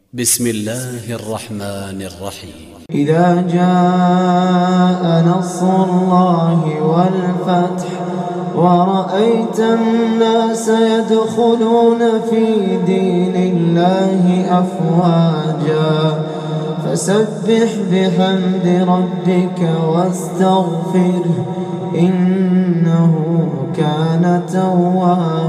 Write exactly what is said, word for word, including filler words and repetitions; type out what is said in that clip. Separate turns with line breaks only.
بسم الله الرحمن الرحيم.
إذا جاء نصر الله والفتح ورأيت الناس يدخلون في دين الله أفواجا فسبح بحمد ربك واستغفره إنه كان توابا.